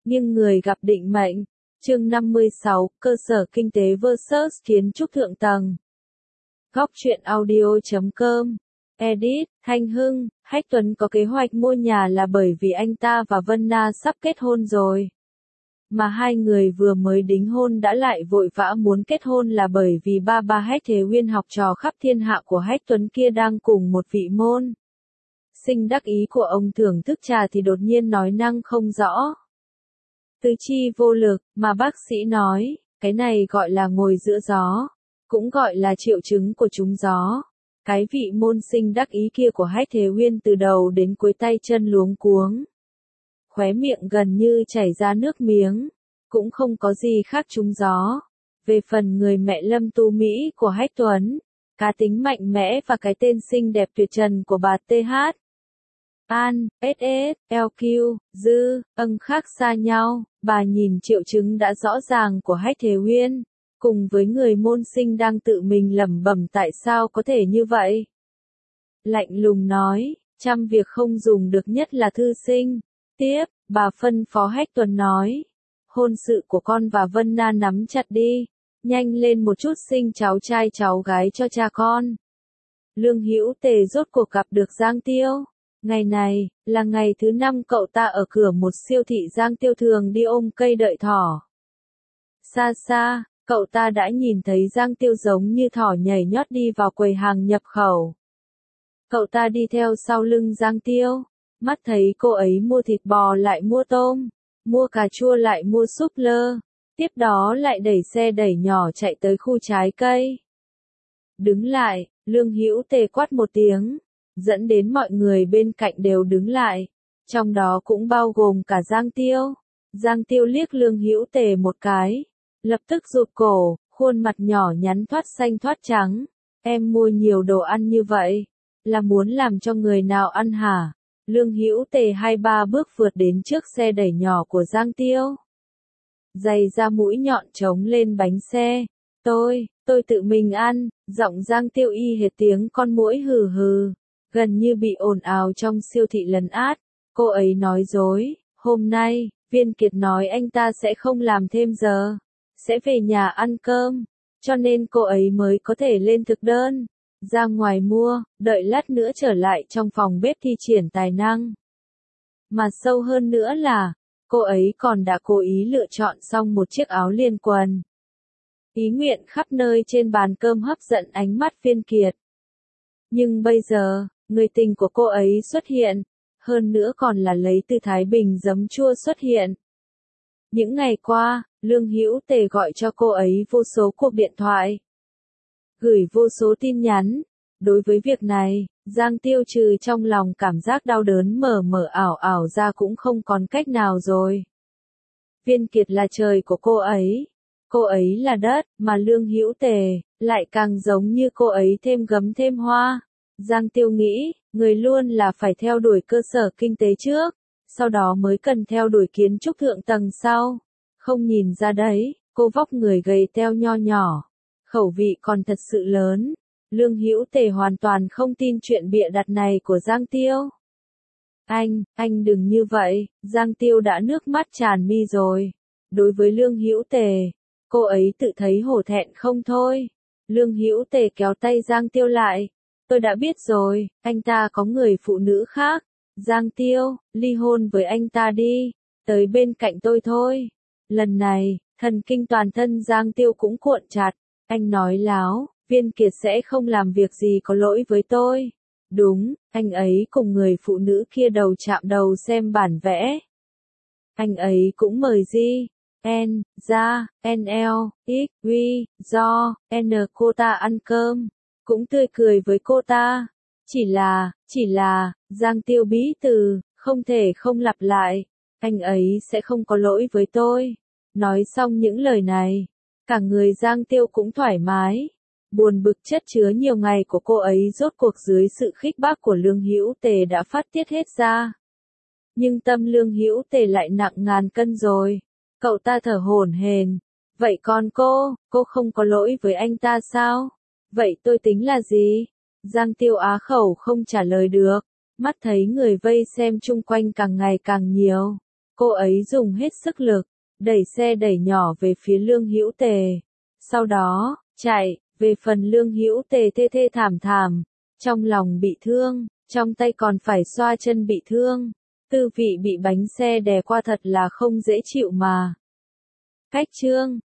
nghiêng người gặp định mệnh. Chương 56, cơ sở kinh tế vs kiến trúc thượng tầng. Góc truyện audio.com. Edit, Thanh Hưng, Hách Tuấn có kế hoạch mua nhà là bởi vì anh ta và Vân Na sắp kết hôn rồi. Mà hai người vừa mới đính hôn đã lại vội vã muốn kết hôn là bởi vì ba Hách Thế Uyên học trò khắp thiên hạ của Hách Tuấn kia đang cùng một vị môn sinh đắc ý của ông thưởng thức trà thì đột nhiên nói năng không rõ. Tứ chi vô lực, mà bác sĩ nói, cái này gọi là ngồi giữa gió, cũng gọi là triệu chứng của trúng gió. Cái vị môn sinh đắc ý kia của Hách Thế Uyên từ đầu đến cuối tay chân luống cuống. Khóe miệng gần như chảy ra nước miếng, cũng không có gì khác trúng gió. Về phần người mẹ Lâm Tu Mỹ của Hách Tuấn, cá tính mạnh mẽ và cái tên xinh đẹp tuyệt trần của bà TH. An, SS, LQ, Dư, khác xa nhau, bà nhìn triệu chứng đã rõ ràng của Hách Thế Uyên, cùng với người môn sinh đang tự mình lẩm bẩm tại sao có thể như vậy. Lạnh lùng nói, trăm việc không dùng được nhất là thư sinh. Tiếp, bà phân phó Hách Tuấn nói, hôn sự của con và Vân Na nắm chặt đi, nhanh lên một chút sinh cháu trai cháu gái cho cha con. Lương Hữu Tề rốt cuộc gặp được Giang Tiêu. Ngày này, là ngày thứ 5 cậu ta ở cửa một siêu thị Giang Tiêu thường đi ôm cây đợi thỏ. Xa xa, cậu ta đã nhìn thấy Giang Tiêu giống như thỏ nhảy nhót đi vào quầy hàng nhập khẩu. Cậu ta đi theo sau lưng Giang Tiêu, mắt thấy cô ấy mua thịt bò lại mua tôm, mua cà chua lại mua súp lơ, tiếp đó lại đẩy xe đẩy nhỏ chạy tới khu trái cây. Đứng lại, Lương Hữu Tề quát một tiếng, dẫn đến mọi người bên cạnh đều đứng lại, trong đó cũng bao gồm cả Giang Tiêu. Giang Tiêu liếc Lương Hữu Tề một cái, lập tức rụt cổ, khuôn mặt nhỏ nhắn thoát xanh thoát trắng. Em mua nhiều đồ ăn như vậy, là muốn làm cho người nào ăn hả? Lương Hữu Tề 2-3 bước vượt đến trước xe đẩy nhỏ của Giang Tiêu. Giày da mũi nhọn trống lên bánh xe. Tôi tự mình ăn, giọng Giang Tiêu y hệt tiếng con muỗi hừ hừ, gần như bị ồn ào trong siêu thị lấn át. Cô ấy nói dối, hôm nay, Viên Kiệt nói anh ta sẽ không làm thêm giờ, sẽ về nhà ăn cơm, cho nên cô ấy mới có thể lên thực đơn, ra ngoài mua, đợi lát nữa trở lại trong phòng bếp thi triển tài năng. Mà sâu hơn nữa là, cô ấy còn đã cố ý lựa chọn xong một chiếc áo liền quần. Ý nguyện khắp nơi trên bàn cơm hấp dẫn ánh mắt Viên Kiệt. Nhưng bây giờ, người tình của cô ấy xuất hiện, hơn nữa còn là lấy từ Thái Bình giấm chua xuất hiện. Những ngày qua, Lương Hữu Tề gọi cho cô ấy vô số cuộc điện thoại, gửi vô số tin nhắn. Đối với việc này, Giang Tiêu trừ trong lòng cảm giác đau đớn mờ ảo ra cũng không còn cách nào rồi. Viên Kiệt là trời của cô ấy là đất, mà Lương Hữu Tề lại càng giống như cô ấy thêm gấm thêm hoa. Giang Tiêu nghĩ, người luôn là phải theo đuổi cơ sở kinh tế trước, sau đó mới cần theo đuổi kiến trúc thượng tầng sau. Không nhìn ra đấy, cô vóc người gầy teo nho nhỏ, khẩu vị còn thật sự lớn. Lương Hữu Tề hoàn toàn không tin chuyện bịa đặt này của Giang Tiêu. Anh đừng như vậy, Giang Tiêu đã nước mắt tràn mi rồi. Đối với Lương Hữu Tề, cô ấy tự thấy hổ thẹn không thôi. Lương Hữu Tề kéo tay Giang Tiêu lại. Tôi đã biết rồi, anh ta có người phụ nữ khác. Giang Tiêu, ly hôn với anh ta đi, tới bên cạnh tôi thôi. Lần này, thần kinh toàn thân Giang Tiêu cũng cuộn chặt. Anh nói láo, Viên Kiệt sẽ không làm việc gì có lỗi với tôi. Đúng, anh ấy cùng người phụ nữ kia đầu chạm đầu xem bản vẽ. Anh ấy cũng mời N, ra, NL, X, Quy, do, N cô ta ăn cơm, cũng tươi cười với cô ta. Chỉ là, Giang Tiêu bí từ, không thể không lặp lại, anh ấy sẽ không có lỗi với tôi. Nói xong những lời này, cả người Giang Tiêu cũng thoải mái. Buồn bực chất chứa nhiều ngày của cô ấy rốt cuộc dưới sự khích bác của Lương Hữu Tề đã phát tiết hết ra. Nhưng tâm Lương Hữu Tề lại nặng ngàn cân rồi. Cậu ta thở hổn hển. Vậy còn cô không có lỗi với anh ta sao? Vậy tôi tính là gì? Giang Tiêu á khẩu không trả lời được. Mắt thấy người vây xem chung quanh càng ngày càng nhiều. Cô ấy dùng hết sức lực, đẩy xe đẩy nhỏ về phía Lương Hữu Tề. Sau đó, chạy, về phần Lương Hữu Tề thê thê thảm thảm, trong lòng bị thương, trong tay còn phải xoa chân bị thương. Tư vị bị bánh xe đè qua thật là không dễ chịu mà. Cách chương